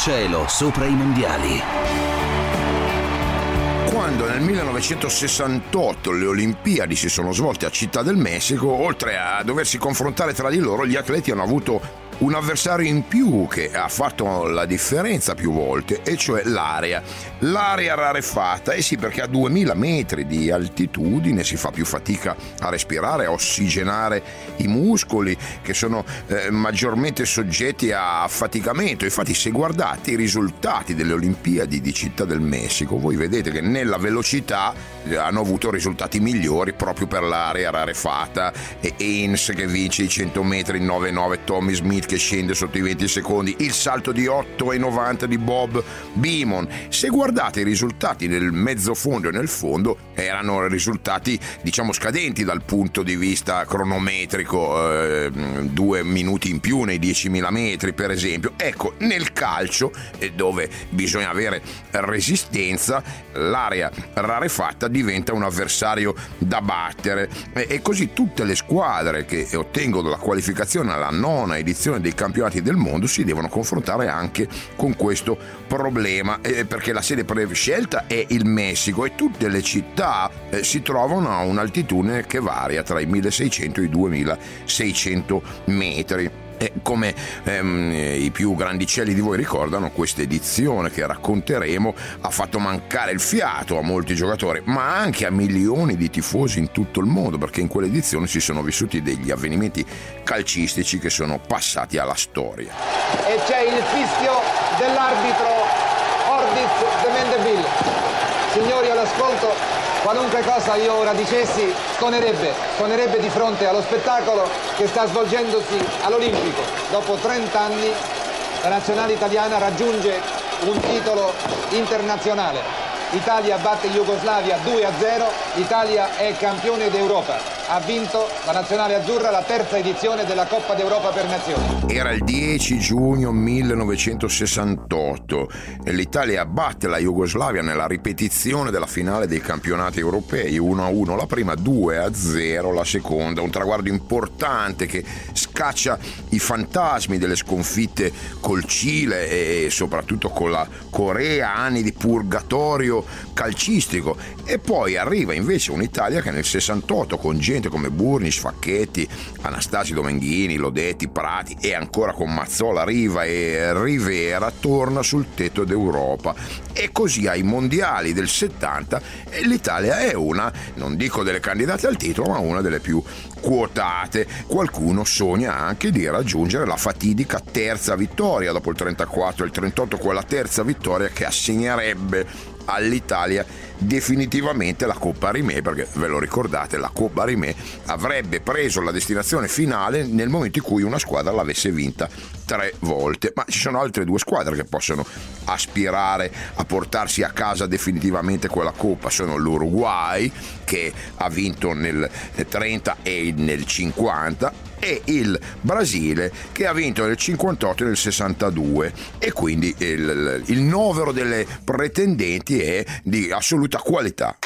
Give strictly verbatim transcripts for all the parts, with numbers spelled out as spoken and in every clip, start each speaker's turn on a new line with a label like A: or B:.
A: cielo sopra i mondiali.
B: Quando nel millenovecentosessantotto le Olimpiadi si sono svolte a Città del Messico, oltre a doversi confrontare tra di loro, gli atleti hanno avuto un avversario in più che ha fatto la differenza più volte, e cioè l'aria. L'aria rarefatta, e eh sì, perché a duemila metri di altitudine si fa più fatica a respirare, a ossigenare i muscoli che sono eh, maggiormente soggetti a affaticamento. Infatti, se guardate i risultati delle Olimpiadi di Città del Messico, voi vedete che nella velocità hanno avuto risultati migliori proprio per l'aria rarefatta. E Haynes che vince i cento metri in nove nove, Tommy Smith che scende sotto i venti secondi, il salto di otto e novanta di Bob Beamon. Se guardate i risultati nel mezzo fondo e nel fondo, erano risultati diciamo scadenti dal punto di vista cronometrico, eh, due minuti in più nei diecimila metri per esempio. Ecco, nel calcio, dove bisogna avere resistenza, l'area rarefatta diventa un avversario da battere, e così tutte le squadre che ottengono la qualificazione alla nona edizione dei campionati del mondo si devono confrontare anche con questo problema, eh, perché la sede prescelta è il Messico, e tutte le città eh, si trovano a un'altitudine che varia tra i milleseicento e i duemilaseicento metri. E come ehm, i più grandicelli di voi ricordano, questa edizione che racconteremo ha fatto mancare il fiato a molti giocatori, ma anche a milioni di tifosi in tutto il mondo, perché in quell'edizione si sono vissuti degli avvenimenti calcistici che sono passati alla storia.
C: E c'è il fischio dell'arbitro Ordiz de Mendeville. Signori, all'ascolto, qualunque cosa io ora dicessi suonerebbe, suonerebbe di fronte allo spettacolo che sta svolgendosi all'Olimpico. Dopo trenta anni la nazionale italiana raggiunge un titolo internazionale. Italia batte Jugoslavia due a zero, l'Italia è campione d'Europa. Ha vinto la nazionale azzurra la terza edizione della Coppa d'Europa per Nazioni.
B: Era il dieci giugno millenovecentosessantotto e l'Italia batte la Jugoslavia nella ripetizione della finale dei campionati europei, uno a uno la prima, due a zero la seconda. Un traguardo importante che scaccia i fantasmi delle sconfitte col Cile e soprattutto con la Corea, anni di purgatorio calcistico. E poi arriva invece un'Italia che nel sessantotto, con gente come Burnish, Facchetti, Anastasi Domenghini, Lodetti, Prati e ancora con Mazzola, Riva e Rivera, torna sul tetto d'Europa. E così ai mondiali del settanta l'Italia è una, non dico delle candidate al titolo, ma una delle più quotate. Qualcuno sogna anche di raggiungere la fatidica terza vittoria dopo il trentaquattro e il trentotto, quella terza vittoria che assegnerebbe all'Italia definitivamente la Coppa Rimè, perché ve lo ricordate, la Coppa Rimè avrebbe preso la destinazione finale nel momento in cui una squadra l'avesse vinta tre volte. Ma ci sono altre due squadre che possono aspirare a portarsi a casa definitivamente quella Coppa. Sono l'Uruguay, che ha vinto nel trenta e nel cinquanta, e il Brasile, che ha vinto nel cinquantotto e nel sessantadue, e quindi il, il novero delle pretendenti è di assoluta qualità.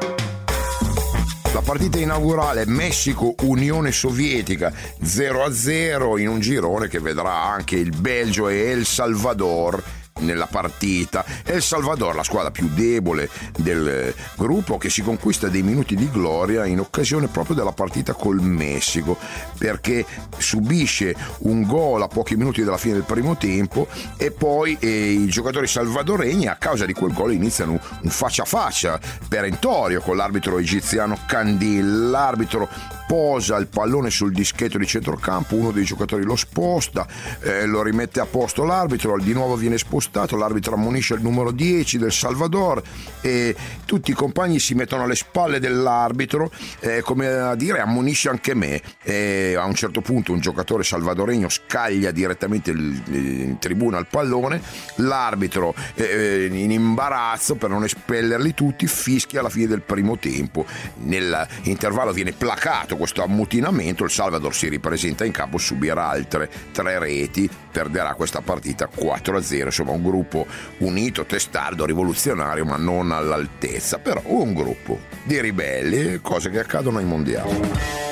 B: La partita inaugurale Messico-Unione Sovietica zero a zero, in un girone che vedrà anche il Belgio e El Salvador nella partita. El Salvador, la squadra più debole del gruppo, che si conquista dei minuti di gloria in occasione proprio della partita col Messico, perché subisce un gol a pochi minuti dalla fine del primo tempo e poi eh, i giocatori salvadoregni, a causa di quel gol, iniziano un faccia a faccia perentorio con l'arbitro egiziano Candil. L'arbitro posa il pallone sul dischetto di centrocampo, uno dei giocatori lo sposta, eh, lo rimette a posto l'arbitro, di nuovo viene spostato, l'arbitro ammonisce il numero dieci del Salvador e tutti i compagni si mettono alle spalle dell'arbitro, eh, come a dire ammonisce anche me. E a un certo punto un giocatore salvadoregno scaglia direttamente il, in tribuna il pallone, l'arbitro eh, in imbarazzo per non espellerli tutti fischia alla fine del primo tempo. Nell'intervallo viene placato questo ammutinamento, il Salvador si ripresenta in campo, subirà altre tre reti, perderà questa partita quattro a zero. Insomma, un gruppo unito, testardo, rivoluzionario, ma non all'altezza, però un gruppo di ribelli, cose che accadono ai mondiali.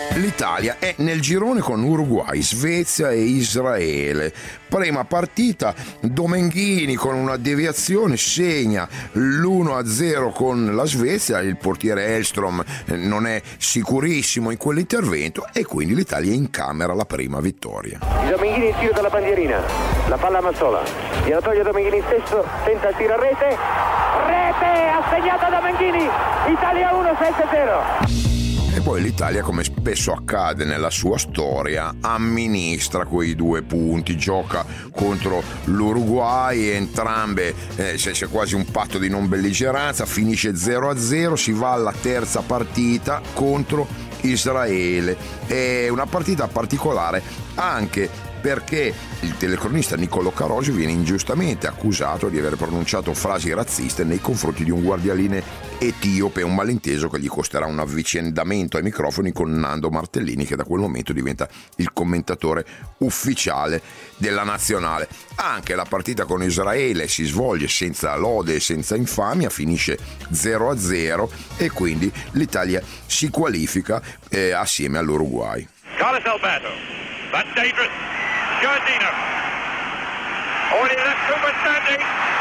B: L'Italia è nel girone con Uruguay, Svezia e Israele. Prima partita, Domenghini con una deviazione segna l'uno a zero con la Svezia. Il portiere Elstrom non è sicurissimo in quell'intervento e quindi l'Italia incamera la prima vittoria.
D: Domenghini in tiro dalla bandierina, la palla a Mazzola, gliela toglie Domenghini stesso, tenta il tiro a rete, rete assegnata da Domenghini, Italia uno, sette a zero.
B: E poi l'Italia, come spesso accade nella sua storia, amministra quei due punti, gioca contro l'Uruguay, entrambe eh, c'è quasi un patto di non belligeranza, finisce zero a zero, si va alla terza partita contro Israele. È una partita particolare anche perché il telecronista Niccolò Carosi viene ingiustamente accusato di aver pronunciato frasi razziste nei confronti di un guardialine etiope, un malinteso che gli costerà un avvicendamento ai microfoni con Nando Martellini, che da quel momento diventa il commentatore ufficiale della nazionale. Anche la partita con Israele si svolge senza lode e senza infamia, finisce zero a zero e quindi l'Italia si qualifica eh, assieme all'Uruguay.
E: Carlos Alberto, that's dangerous. Giardino. Already left Cooper standing.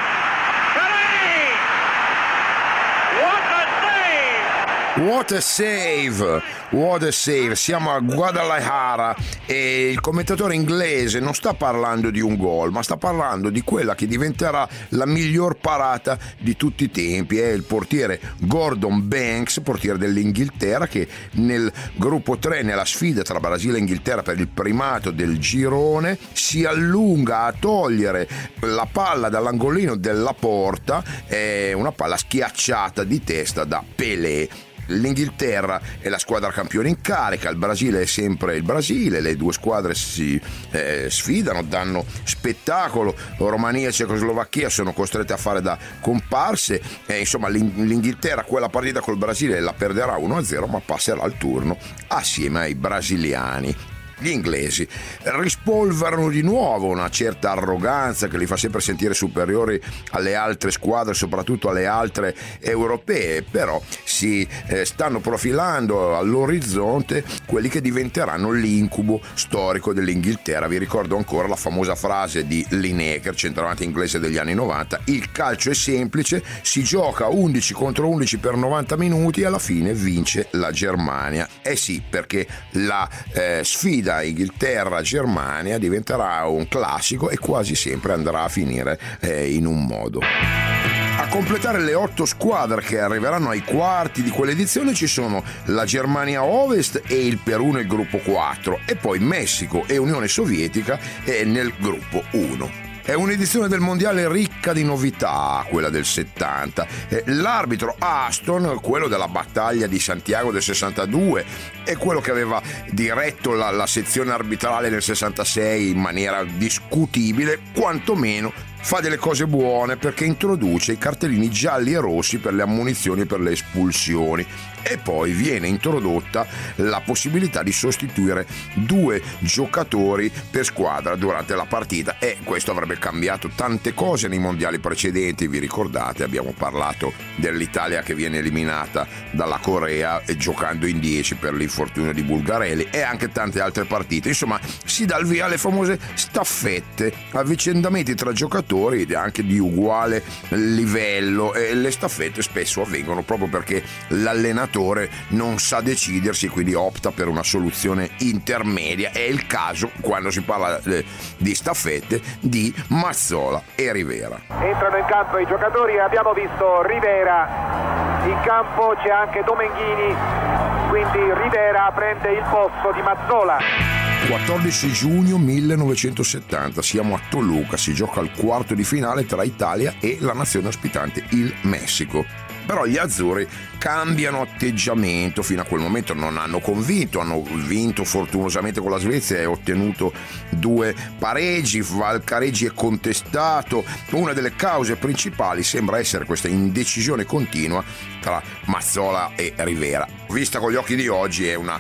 E: Pelé! What a save!
B: What a save! What a save! Siamo a Guadalajara e il commentatore inglese non sta parlando di un gol, ma sta parlando di quella che diventerà la miglior parata di tutti i tempi. È il portiere Gordon Banks, portiere dell'Inghilterra, che nel gruppo tre, nella sfida tra Brasile e Inghilterra per il primato del girone, si allunga a togliere la palla dall'angolino della porta. È una palla schiacciata di testa da Pelé. L'Inghilterra è la squadra campione in carica, il Brasile è sempre il Brasile, le due squadre si eh, sfidano, danno spettacolo. Romania e Cecoslovacchia sono costrette a fare da comparse, eh, insomma l'Inghilterra quella partita col Brasile la perderà uno a zero, ma passerà il turno assieme ai brasiliani. Gli inglesi rispolverano di nuovo una certa arroganza che li fa sempre sentire superiori alle altre squadre, soprattutto alle altre europee, però si eh, stanno profilando all'orizzonte quelli che diventeranno l'incubo storico dell'Inghilterra. Vi ricordo ancora la famosa frase di Lineker, centravanti inglese degli anni novanta: il calcio è semplice, si gioca undici contro undici per novanta minuti e alla fine vince la Germania. Eh sì, perché la eh, sfida Inghilterra-Germania diventerà un classico e quasi sempre andrà a finire eh, in un modo. A completare le otto squadre che arriveranno ai quarti di quell'edizione ci sono la Germania Ovest e il Perù nel gruppo quattro e poi Messico e Unione Sovietica eh, nel gruppo uno. È un'edizione del mondiale ricca di novità, quella del settanta. L'arbitro Aston, quello della battaglia di Santiago del sessantadue, è quello che aveva diretto la, la sezione arbitrale nel sessantasei in maniera discutibile, quantomeno fa delle cose buone perché introduce i cartellini gialli e rossi per le ammonizioni e per le espulsioni. E poi viene introdotta la possibilità di sostituire due giocatori per squadra durante la partita e questo avrebbe cambiato tante cose nei mondiali precedenti. Vi ricordate, abbiamo parlato dell'Italia che viene eliminata dalla Corea giocando in dieci per l'infortunio di Bulgarelli e anche tante altre partite. Insomma, si dà il via alle famose staffette, avvicendamenti tra giocatori anche di uguale livello, e le staffette spesso avvengono proprio perché l'allenatore non sa decidersi, quindi opta per una soluzione intermedia. È il caso, quando si parla di staffette, di Mazzola e Rivera.
D: Entrano in campo i giocatori, abbiamo visto Rivera in campo, c'è anche Domenghini, quindi Rivera prende il posto di Mazzola.
B: quattordici giugno millenovecentosettanta, siamo a Toluca, si gioca il quarto di finale tra Italia e la nazione ospitante, il Messico. Però gli azzurri cambiano atteggiamento, fino a quel momento non hanno convinto, hanno vinto fortunosamente con la Svezia e ottenuto due pareggi, Valcareggi è contestato. Una delle cause principali sembra essere questa indecisione continua tra Mazzola e Rivera. Vista con gli occhi di oggi è una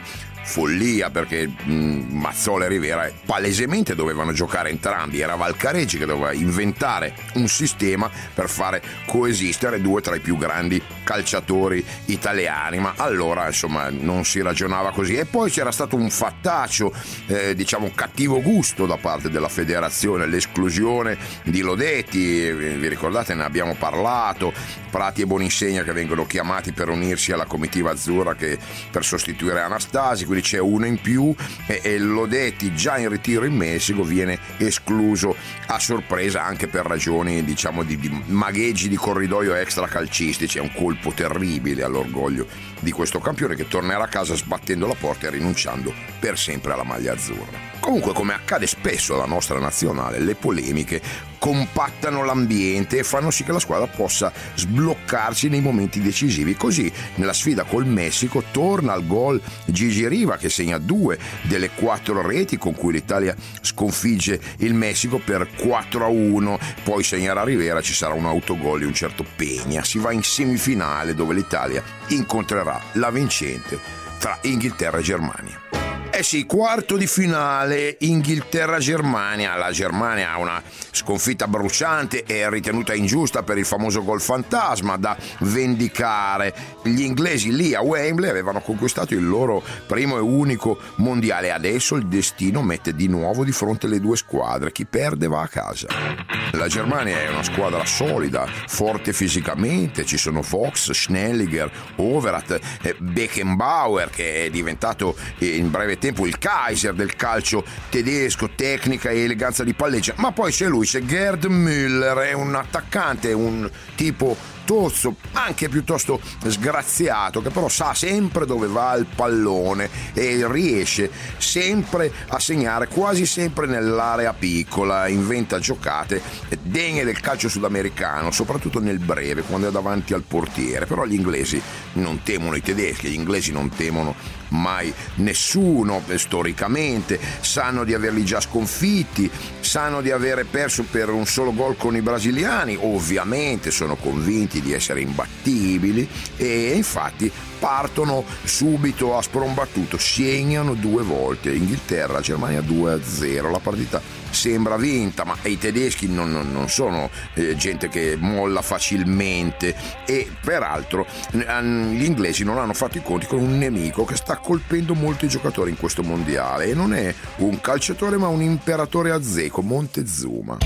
B: follia, perché mh, Mazzola e Rivera palesemente dovevano giocare entrambi, era Valcareggi che doveva inventare un sistema per fare coesistere due tra i più grandi calciatori italiani, ma allora insomma non si ragionava così. E poi c'era stato un fattaccio, eh, diciamo cattivo gusto da parte della federazione, l'esclusione di Lodetti, vi ricordate, ne abbiamo parlato, Prati e Boninsegna che vengono chiamati per unirsi alla comitiva azzurra che per sostituire Anastasi, quindi c'è uno in più, e, e Lodetti già in ritiro in Messico viene escluso a sorpresa anche per ragioni diciamo di, di magheggi di corridoio extra calcistici. È un colpo terribile all'orgoglio di questo campione che tornerà a casa sbattendo la porta e rinunciando per sempre alla maglia azzurra. Comunque, come accade spesso alla nostra nazionale, le polemiche compattano l'ambiente e fanno sì che la squadra possa sbloccarsi nei momenti decisivi. Così nella sfida col Messico torna al gol Gigi Riva che segna due delle quattro reti con cui l'Italia sconfigge il Messico per quattro a uno, poi segnerà Rivera, ci sarà un autogol di un certo Peña, si va in semifinale dove l'Italia incontrerà la vincente tra Inghilterra e Germania. Eh sì, quarto di finale Inghilterra-Germania. La Germania ha una sconfitta bruciante e ritenuta ingiusta per il famoso gol fantasma da vendicare. Gli inglesi lì a Wembley avevano conquistato il loro primo e unico mondiale. Adesso il destino mette di nuovo di fronte le due squadre. Chi perde va a casa. La Germania è una squadra solida, forte fisicamente, ci sono Fox, Schnelliger, Overath, Beckenbauer che è diventato in breve tempo il Kaiser del calcio tedesco, tecnica e eleganza di palleggia, ma poi c'è lui, c'è Gerd Müller, è un attaccante, un tipo tozzo, anche piuttosto sgraziato, che però sa sempre dove va il pallone e riesce sempre a segnare, quasi sempre nell'area piccola, inventa giocate degne del calcio sudamericano, soprattutto nel breve, quando è davanti al portiere. Però gli inglesi non temono i tedeschi, gli inglesi non temono mai nessuno storicamente, sanno di averli già sconfitti, sanno di avere perso per un solo gol con i brasiliani, ovviamente sono convinti di essere imbattibili e infatti partono subito a sprombattuto, segnano due volte. Inghilterra, Germania due a zero, la partita sembra vinta, ma i tedeschi non, non, non sono eh, gente che molla facilmente e peraltro gli inglesi non hanno fatto i conti con un nemico che sta colpendo molti giocatori in questo mondiale e non è un calciatore ma un imperatore azteco, Montezuma.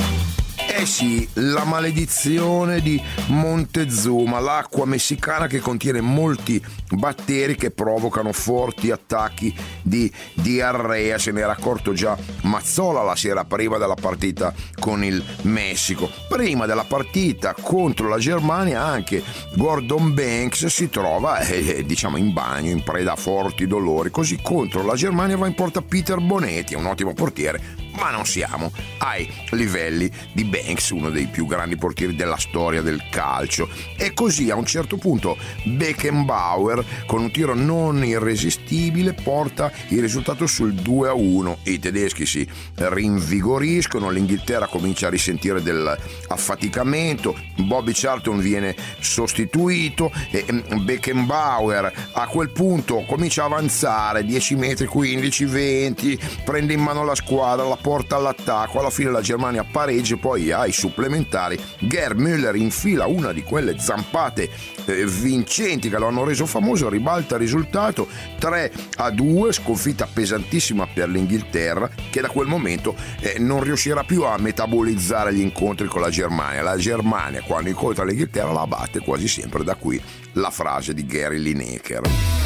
B: Eh sì, la maledizione di Montezuma, l'acqua messicana che contiene molti batteri che provocano forti attacchi di diarrea. Se ne era accorto già Mazzola la sera prima della partita con il Messico. Prima della partita contro la Germania anche Gordon Banks si trova eh, diciamo in bagno, in preda a forti dolori. Così contro la Germania va in porta Peter Bonetti, un ottimo portiere, ma non siamo ai livelli di Banks, uno dei più grandi portieri della storia del calcio. E così a un certo punto Beckenbauer con un tiro non irresistibile porta il risultato sul due a uno. I tedeschi si rinvigoriscono, l'Inghilterra comincia a risentire dell'affaticamento, Bobby Charlton viene sostituito e Beckenbauer a quel punto comincia a avanzare dieci metri, quindici, venti, prende in mano la squadra, la porta all'attacco, alla fine la Germania pareggia, poi ai supplementari Gerd Müller infila una di quelle zampate eh, vincenti che lo hanno reso famoso, ribalta il risultato tre a due, sconfitta pesantissima per l'Inghilterra che da quel momento eh, non riuscirà più a metabolizzare gli incontri con la Germania. La Germania quando incontra l'Inghilterra la batte quasi sempre, da qui la frase di Gary Lineker.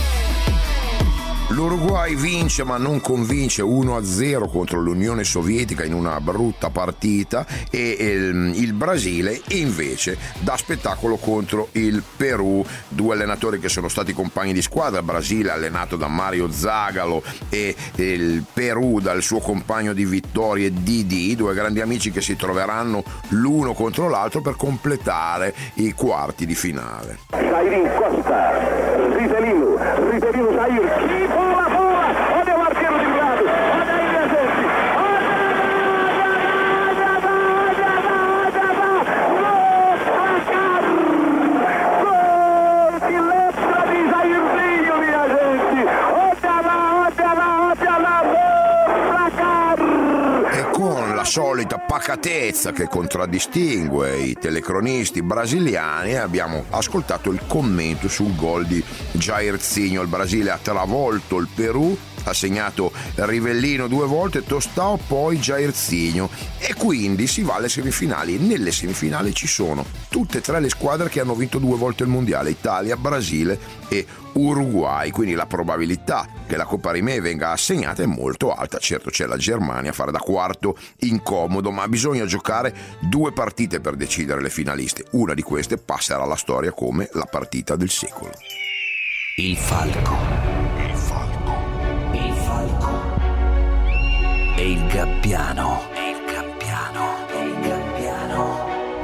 B: L'Uruguay vince ma non convince uno a zero contro l'Unione Sovietica in una brutta partita e il, il Brasile invece dà spettacolo contro il Perù, due allenatori che sono stati compagni di squadra, il Brasile allenato da Mario Zagalo e il Perù dal suo compagno di vittorie Didi, due grandi amici che si troveranno l'uno contro l'altro per completare i quarti di finale.
F: Jairin Costa, Rivelino, Rivelino Jair, que bola, bola, olha o arqueiro de lado, olha aí minha gente, olha, olha, olha, olha, olha, gol de letra de Jairzinho, minha gente, olha lá,
B: solita pacatezza che contraddistingue i telecronisti brasiliani, abbiamo ascoltato il commento sul gol di Jairzinho. Il Brasile ha travolto il Perù, ha segnato Rivellino due volte, Tostao, poi Jairzinho, e quindi si va alle semifinali. E nelle semifinali ci sono tutte e tre le squadre che hanno vinto due volte il mondiale: Italia, Brasile e Uruguay. Quindi la probabilità che la Coppa Rimè venga assegnata è molto alta. Certo, c'è la Germania a fare da quarto incomodo, ma bisogna giocare due partite per decidere le finaliste. Una di queste passerà alla storia come la partita del secolo.
A: Il falco. Il falco e il gabbiano. E il gabbiano. E il gabbiano.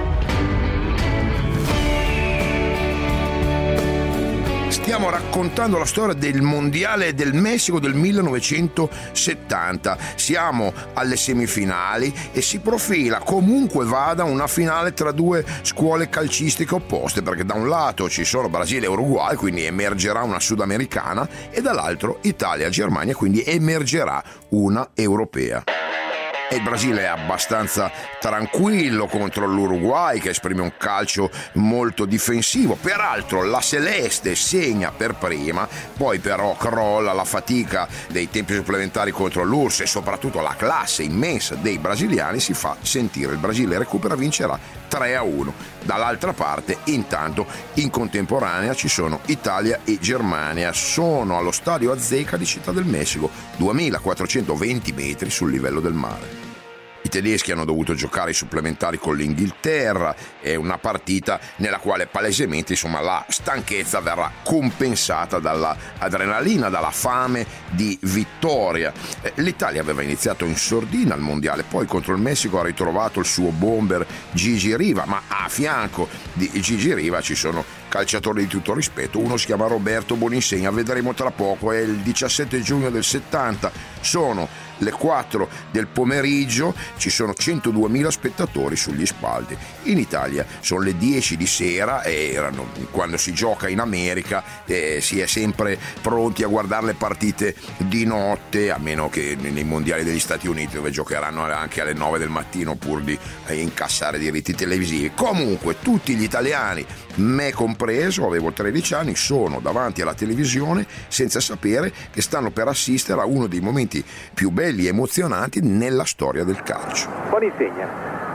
B: Stiamo raccontando la storia del mondiale del Messico del millenovecentosettanta. Siamo alle semifinali e si profila comunque vada una finale tra due scuole calcistiche opposte, perché da un lato ci sono Brasile e Uruguay, quindi emergerà una sudamericana, e dall'altro Italia e Germania, quindi emergerà una europea. E il Brasile è abbastanza tranquillo contro l'Uruguay, che esprime un calcio molto difensivo. Peraltro la Celeste segna per prima, poi però crolla la fatica dei tempi supplementari contro l'U R S S e soprattutto la classe immensa dei brasiliani si fa sentire. Il Brasile recupera, vincerà tre a uno. Dall'altra parte, intanto, in contemporanea ci sono Italia e Germania. Sono allo stadio Azteca di Città del Messico, duemilaquattrocentoventi metri sul livello del mare. I tedeschi hanno dovuto giocare i supplementari con l'Inghilterra, è una partita nella quale palesemente, insomma, la stanchezza verrà compensata dalla adrenalina, dalla fame di vittoria. L'Italia aveva iniziato in sordina al mondiale, poi contro il Messico ha ritrovato il suo bomber Gigi Riva, ma a fianco di Gigi Riva ci sono calciatori di tutto rispetto. Uno si chiama Roberto Boninsegna, vedremo tra poco, è il diciassette giugno del settanta, sono le quattro del pomeriggio, ci sono centoduemila spettatori sugli spalti. In Italia sono le dieci di sera e erano, quando si gioca in America eh, si è sempre pronti a guardare le partite di notte, a meno che nei mondiali degli Stati Uniti, dove giocheranno anche alle nove del mattino pur di eh, incassare diritti televisivi. Comunque tutti gli italiani, me compreso, avevo tredici anni, sono davanti alla televisione senza sapere che stanno per assistere a uno dei momenti più belli e emozionanti nella storia del calcio.
F: Boninsegna,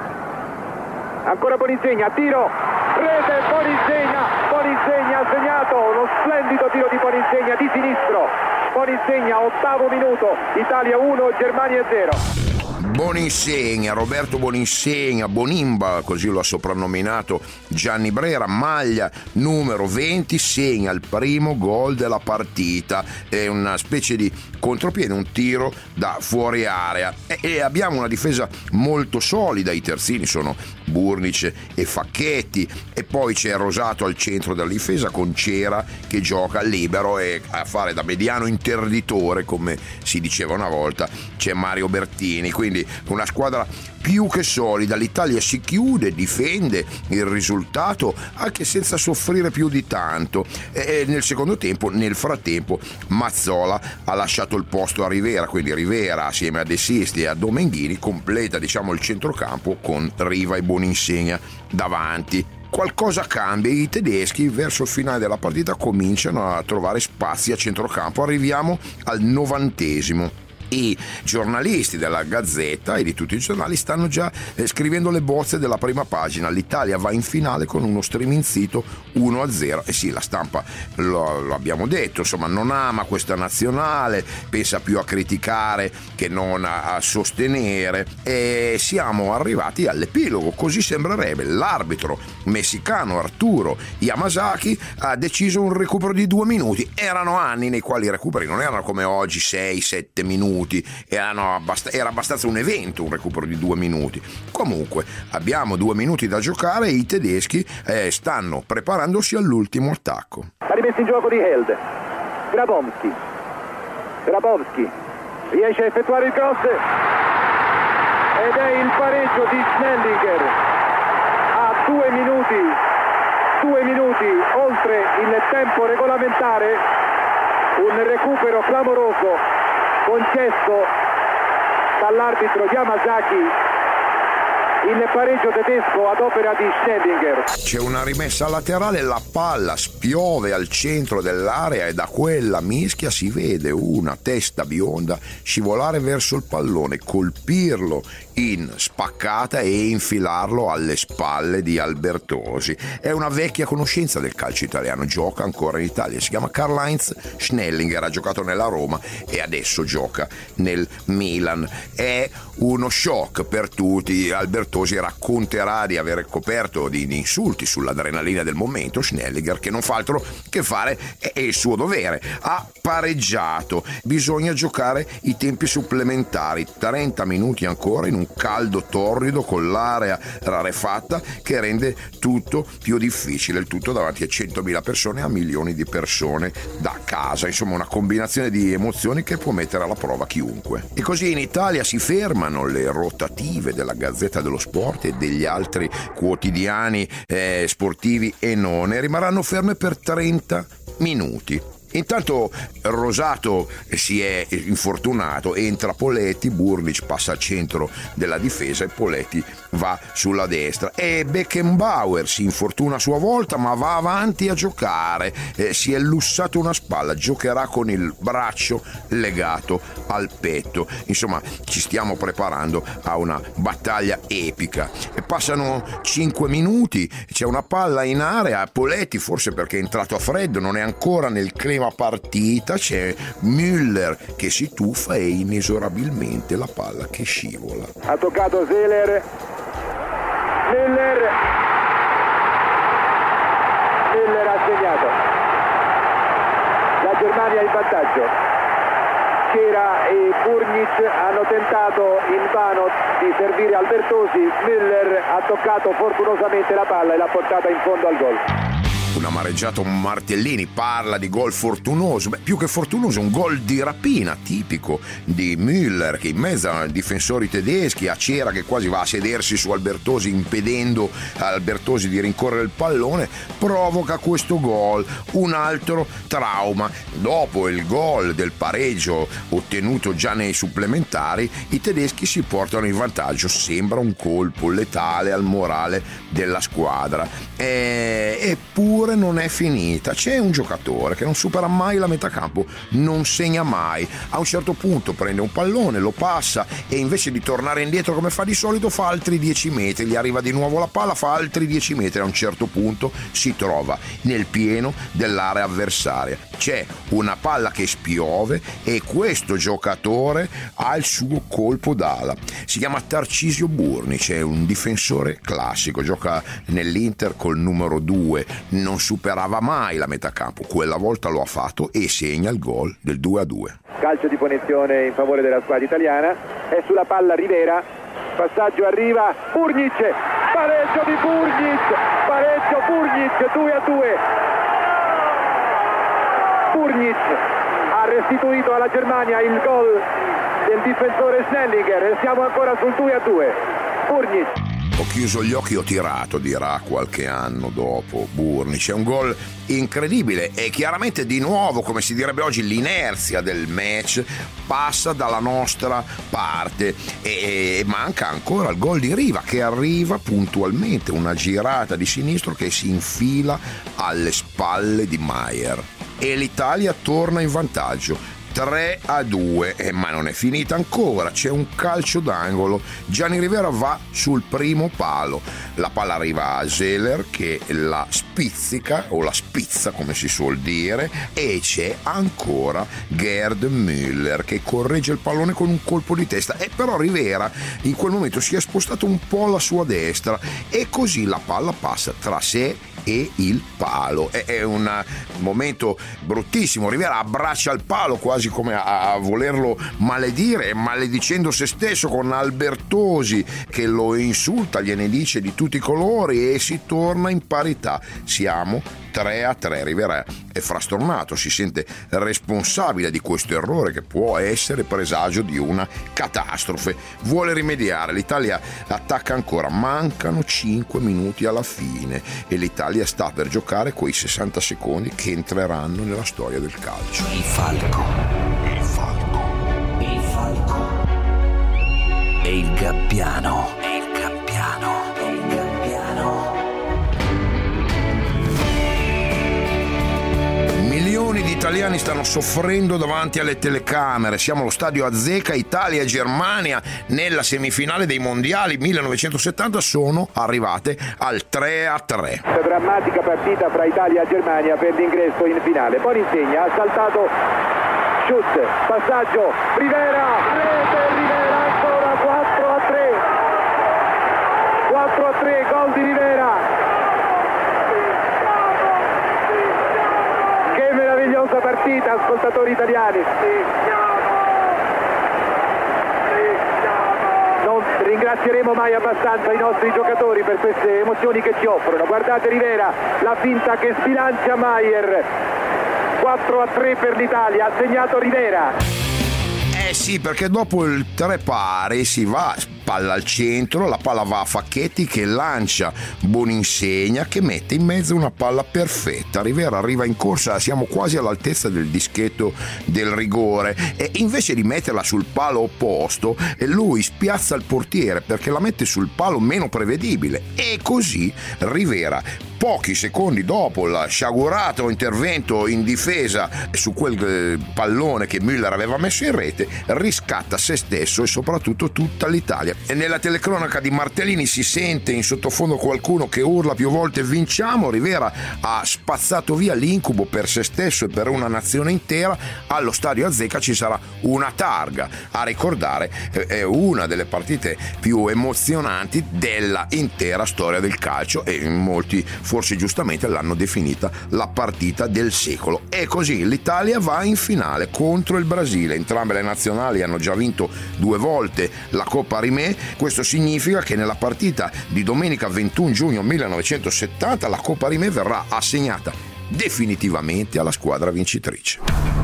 F: ancora Boninsegna, tiro, rete, Boninsegna, Boninsegna ha segnato, uno splendido tiro di Boninsegna di sinistro. Boninsegna, ottavo minuto, Italia uno, Germania zero.
B: Boninsegna, Roberto Boninsegna, Bonimba, così lo ha soprannominato Gianni Brera, maglia numero venti, segna il primo gol della partita. È una specie di contropiede, un tiro da fuori area, e, e abbiamo una difesa molto solida. I terzini sono Burnic e Facchetti, e poi c'è Rosato al centro della difesa con Cera che gioca libero, e a fare da mediano interditore, come si diceva una volta, c'è Mario Bertini. Quindi una squadra più che solida. L'Italia si chiude, difende il risultato anche senza soffrire più di tanto, e nel secondo tempo, nel frattempo, Mazzola ha lasciato il posto a Rivera, quindi Rivera assieme a De Sisti e a Domenghini completa, diciamo, il centrocampo con Riva e Boninsegna davanti. Qualcosa cambia, i tedeschi verso il finale della partita cominciano a trovare spazi a centrocampo. Arriviamo al novantesimo. I giornalisti della Gazzetta e di tutti i giornali stanno già eh, scrivendo le bozze della prima pagina. L'Italia va in finale con uno striminzito uno a zero. E sì, la stampa, lo, lo abbiamo detto, insomma, non ama questa nazionale, pensa più a criticare che non a, a sostenere, e siamo arrivati all'epilogo. Così sembrerebbe. L'arbitro messicano Arturo Yamazaki ha deciso un recupero di due minuti. Erano anni nei quali i recuperi non erano come oggi sei sette minuti. Erano abbast- era abbastanza un evento un recupero di due minuti. Comunque abbiamo due minuti da giocare e i tedeschi eh, stanno preparandosi all'ultimo attacco.
F: La rimessa in gioco di Held, Grabowski, Grabowski riesce a effettuare il cross ed è il pareggio di Schnellinger a due minuti, due minuti oltre il tempo regolamentare. Un recupero clamoroso concesso dall'arbitro Yamazaki
D: il pareggio tedesco ad opera di Schnellinger.
B: C'è una rimessa laterale, la palla spiove al centro dell'area e da quella mischia si vede una testa bionda scivolare verso il pallone, colpirlo in spaccata e infilarlo alle spalle di Albertosi. È una vecchia conoscenza del calcio italiano, gioca ancora in Italia, si chiama Karl-Heinz Schnellinger, ha giocato nella Roma e adesso gioca nel Milan. È uno shock per tutti. Albertosi racconterà di aver coperto di insulti sull'adrenalina del momento Schnellinger, che non fa altro che fare è il suo dovere. Ha pareggiato, bisogna giocare i tempi supplementari, trenta minuti ancora in un caldo torrido con l'area rarefatta che rende tutto più difficile, il tutto davanti a centomila persone, a milioni di persone da casa. Insomma, una combinazione di emozioni che può mettere alla prova chiunque. E così in Italia si fermano le rotative della Gazzetta dello Sport e degli altri quotidiani eh, sportivi e non, e rimarranno ferme per trenta minuti. Intanto Rosato si è infortunato, entra Poletti, Burnic passa al centro della difesa e Poletti va sulla destra, e Beckenbauer si infortuna a sua volta ma va avanti a giocare, eh, si è lussato una spalla, giocherà con il braccio legato al petto. Insomma, ci stiamo preparando a una battaglia epica. E passano cinque minuti, c'è una palla in area, Poletti forse perché è entrato a freddo, non è ancora nel clima partita, c'è Müller che si tuffa e inesorabilmente la palla che scivola.
D: Ha toccato Seeler, Müller, Müller ha segnato, la Germania in vantaggio. Cera e Burnic hanno tentato invano di servire Albertosi, Müller ha toccato fortunosamente la palla e l'ha portata in fondo al gol.
B: Un amareggiato Martellini parla di gol fortunoso, beh, più che fortunoso, un gol di rapina tipico di Müller, che in mezzo ai difensori tedeschi, a Cera che quasi va a sedersi su Albertosi impedendo a Albertosi di rincorrere il pallone, provoca questo gol. Un altro trauma: dopo il gol del pareggio ottenuto già nei supplementari, i tedeschi si portano in vantaggio, sembra un colpo letale al morale della squadra, e, eppure non è finita. C'è un giocatore che non supera mai la metà campo, non segna mai. A un certo punto prende un pallone, lo passa e invece di tornare indietro come fa di solito fa altri dieci metri, gli arriva di nuovo la palla, fa altri dieci metri, a un certo punto si trova nel pieno dell'area avversaria. C'è una palla che spiove e questo giocatore ha il suo colpo d'ala. Si chiama Tarcisio Burnic, è un difensore classico, gioca nell'Inter col numero due, non superava mai la metà campo, quella volta lo ha fatto e segna il gol del due a due.
D: Calcio di punizione in favore della squadra italiana, è sulla palla Rivera, passaggio arriva Burnic, pareggio di Burnic, pareggio Burnic, due a due. Burnic ha restituito alla Germania il gol del difensore Schnellinger e siamo ancora sul due a due. Burnic.
B: Ho chiuso gli occhi, ho tirato, dirà qualche anno dopo Burnic. È un gol incredibile e chiaramente di nuovo, come si direbbe oggi, l'inerzia del match passa dalla nostra parte e manca ancora il gol di Riva, che arriva puntualmente, una girata di sinistro che si infila alle spalle di Maier e l'Italia torna in vantaggio tre a due, eh, ma non è finita ancora, c'è un calcio d'angolo, Gianni Rivera va sul primo palo, la palla arriva a Seeler che la spizzica o la spizza come si suol dire, e c'è ancora Gerd Müller che corregge il pallone con un colpo di testa, e però Rivera in quel momento si è spostato un po' alla sua destra e così la palla passa tra sé e il palo. È un momento bruttissimo, Rivera abbraccia il palo quasi come a, a volerlo maledire, maledicendo se stesso, con Albertosi che lo insulta, gliene dice di tutti i colori e si torna in parità. Siamo tre a tre. Rivera è frastornato, si sente responsabile di questo errore che può essere presagio di una catastrofe, vuole rimediare, l'Italia attacca ancora, mancano cinque minuti alla fine e l'Italia sta per giocare quei sessanta secondi che entreranno nella storia del calcio.
A: Il falco, il falco, il falco e il gabbiano, e il gabbiano.
B: Milioni di italiani stanno soffrendo davanti alle telecamere. Siamo allo stadio Azteca, Italia e Germania nella semifinale dei mondiali millenovecentosettanta sono arrivate al tre a tre.
D: Drammatica partita fra Italia e Germania per l'ingresso in finale. Poi insegna, ha saltato Schutz, passaggio, Rivera, rete Rivera ancora, quattro a tre. quattro a tre, gol di Rivera. Che meravigliosa partita, ascoltatori italiani. Non ringrazieremo mai abbastanza i nostri giocatori per queste emozioni che ci offrono. Guardate Rivera, la finta che sbilancia Maier. quattro a tre per l'Italia, ha segnato Rivera.
B: Eh sì, perché dopo il tre pari si va, palla al centro, la palla va a Facchetti che lancia Boninsegna che mette in mezzo una palla perfetta. Rivera arriva in corsa, siamo quasi all'altezza del dischetto del rigore e invece di metterla sul palo opposto lui spiazza il portiere perché la mette sul palo meno prevedibile e così Rivera, pochi secondi dopo il sciagurato intervento in difesa su quel pallone che Müller aveva messo in rete, riscatta se stesso e soprattutto tutta l'Italia. E nella telecronaca di Martellini si sente in sottofondo qualcuno che urla più volte vinciamo. Rivera ha spazzato via l'incubo per se stesso e per una nazione intera. Allo stadio Azteca ci sarà una targa a ricordare è una delle partite più emozionanti della intera storia del calcio e molti forse giustamente l'hanno definita la partita del secolo. E così l'Italia va in finale contro il Brasile. Entrambe le nazionali hanno già vinto due volte la Coppa Rimè. Questo significa che nella partita di domenica ventuno giugno millenovecentosettanta la Coppa Rimè verrà assegnata definitivamente alla squadra vincitrice.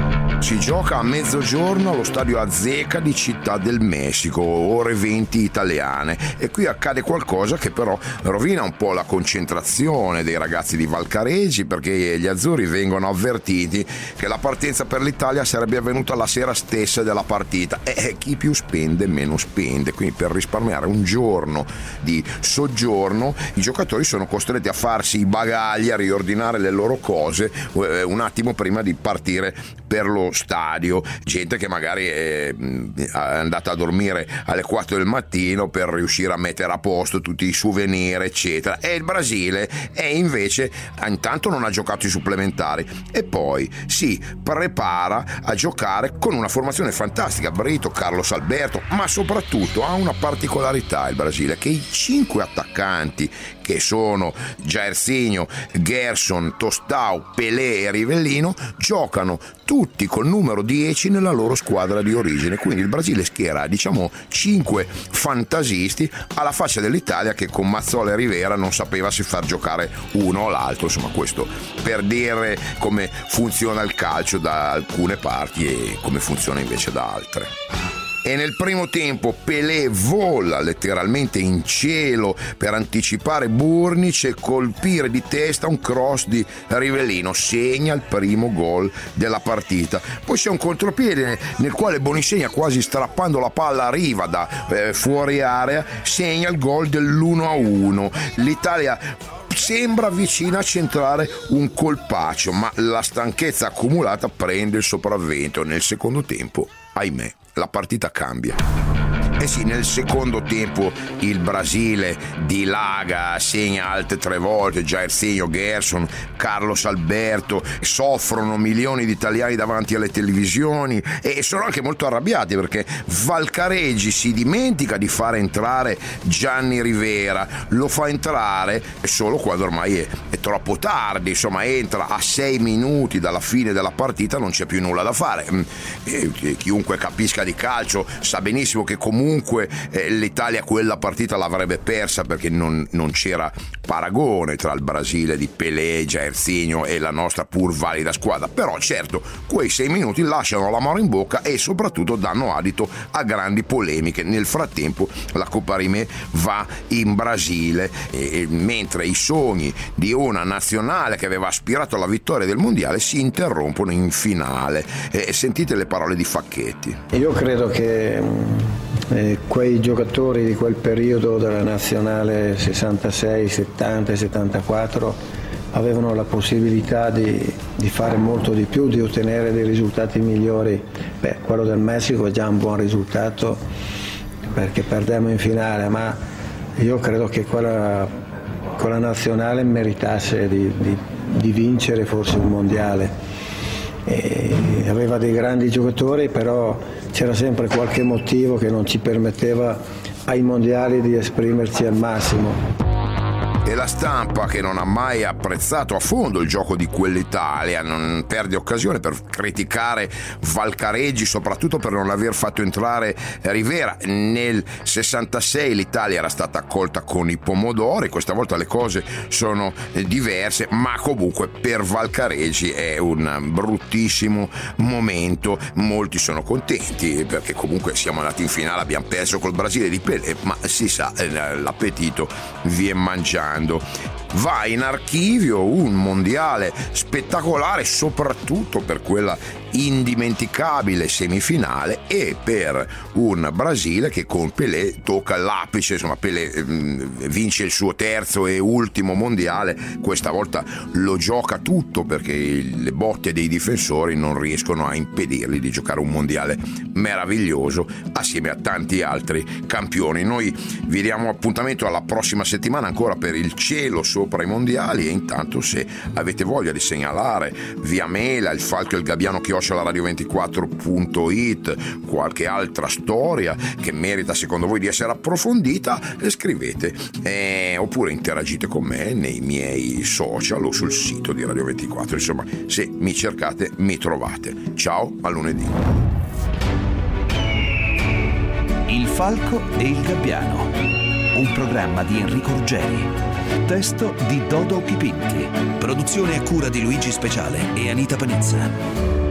B: Si gioca a mezzogiorno allo stadio Azteca di Città del Messico, ore venti italiane, e qui accade qualcosa che però rovina un po' la concentrazione dei ragazzi di Valcareggi, perché gli azzurri vengono avvertiti che la partenza per l'Italia sarebbe avvenuta la sera stessa della partita e chi più spende meno spende, quindi per risparmiare un giorno di soggiorno i giocatori sono costretti a farsi i bagagli, a riordinare le loro cose un attimo prima di partire per lo stadio. Gente che magari è andata a dormire alle quattro del mattino per riuscire a mettere a posto tutti i souvenir eccetera. E il Brasile è invece intanto non ha giocato i supplementari e poi si prepara a giocare con una formazione fantastica, Brito, Carlos Alberto, ma soprattutto ha una particolarità il Brasile, che i cinque attaccanti che sono Jairzinho, Gerson, Tostao, Pelé e Rivellino giocano tutti col numero dieci nella loro squadra di origine, quindi il Brasile schiera diciamo cinque fantasisti alla faccia dell'Italia che con Mazzola e Rivera non sapeva se far giocare uno o l'altro. Insomma, questo per dire come funziona il calcio da alcune parti e come funziona invece da altre. E nel primo tempo Pelé vola letteralmente in cielo per anticipare Burnic e colpire di testa un cross di Rivellino, segna il primo gol della partita. Poi c'è un contropiede nel quale Boninsegna, quasi strappando la palla, arriva da eh, fuori area, segna il gol dell'uno a uno. L'Italia sembra vicina a centrare un colpaccio, ma la stanchezza accumulata prende il sopravvento. Nel secondo tempo, ahimè, la partita cambia. Eh sì, nel secondo tempo il Brasile dilaga, segna altre tre volte, Jairzinho, Gerson, Carlos Alberto, soffrono milioni di italiani davanti alle televisioni e sono anche molto arrabbiati perché Valcareggi si dimentica di fare entrare Gianni Rivera, lo fa entrare solo quando ormai è, è troppo tardi, insomma entra a sei minuti dalla fine della partita, non c'è più nulla da fare. E chiunque capisca di calcio sa benissimo che comunque Comunque eh, l'Italia quella partita l'avrebbe persa perché non, non c'era paragone tra il Brasile di Pelé, Jairzinho e la nostra pur valida squadra. Però certo quei sei minuti lasciano l'amaro in bocca e soprattutto danno adito a grandi polemiche. Nel frattempo la Coppa Rimè va in Brasile e, e, mentre i sogni di una nazionale che aveva aspirato alla vittoria del mondiale si interrompono in finale. E, sentite le parole di Facchetti.
G: Io credo che Eh, quei giocatori di quel periodo della nazionale sessantasei, settanta e settantaquattro avevano la possibilità di, di fare molto di più, di ottenere dei risultati migliori. Beh, quello del Messico è già un buon risultato perché perdemmo in finale, ma io credo che quella, quella nazionale meritasse di, di, di vincere forse un mondiale. E aveva dei grandi giocatori, però c'era sempre qualche motivo che non ci permetteva ai mondiali di esprimerci al massimo.
B: E la stampa, che non ha mai apprezzato a fondo il gioco di quell'Italia, non perde occasione per criticare Valcareggi, soprattutto per non aver fatto entrare Rivera. Nel sessantasei l'Italia era stata accolta con i pomodori, questa volta le cose sono diverse, ma comunque per Valcareggi è un bruttissimo momento. Molti sono contenti perché comunque siamo andati in finale, abbiamo perso col Brasile di Pelé, ma si sa, l'appetito viene mangiando. Va in archivio un mondiale spettacolare, soprattutto per quella indimenticabile semifinale e per un Brasile che con Pelé tocca l'apice. Insomma, Pelé mh, vince il suo terzo e ultimo mondiale, questa volta lo gioca tutto perché le botte dei difensori non riescono a impedirgli di giocare un mondiale meraviglioso assieme a tanti altri campioni. Noi vi diamo appuntamento alla prossima settimana ancora per il cielo sopra i mondiali, e intanto, se avete voglia di segnalare via mail al falco e il gabbiano chiocciola radio ventiquattro punto it qualche altra storia che merita secondo voi di essere approfondita, scrivete, eh, oppure interagite con me nei miei social o sul sito di Radio ventiquattro. Insomma, se mi cercate mi trovate. Ciao, a lunedì.
H: Il falco e il gabbiano, un programma di Enrico Ruggeri. Testo di Dodo Chipinti. Produzione a cura di Luigi Speciale e Anita Panizza.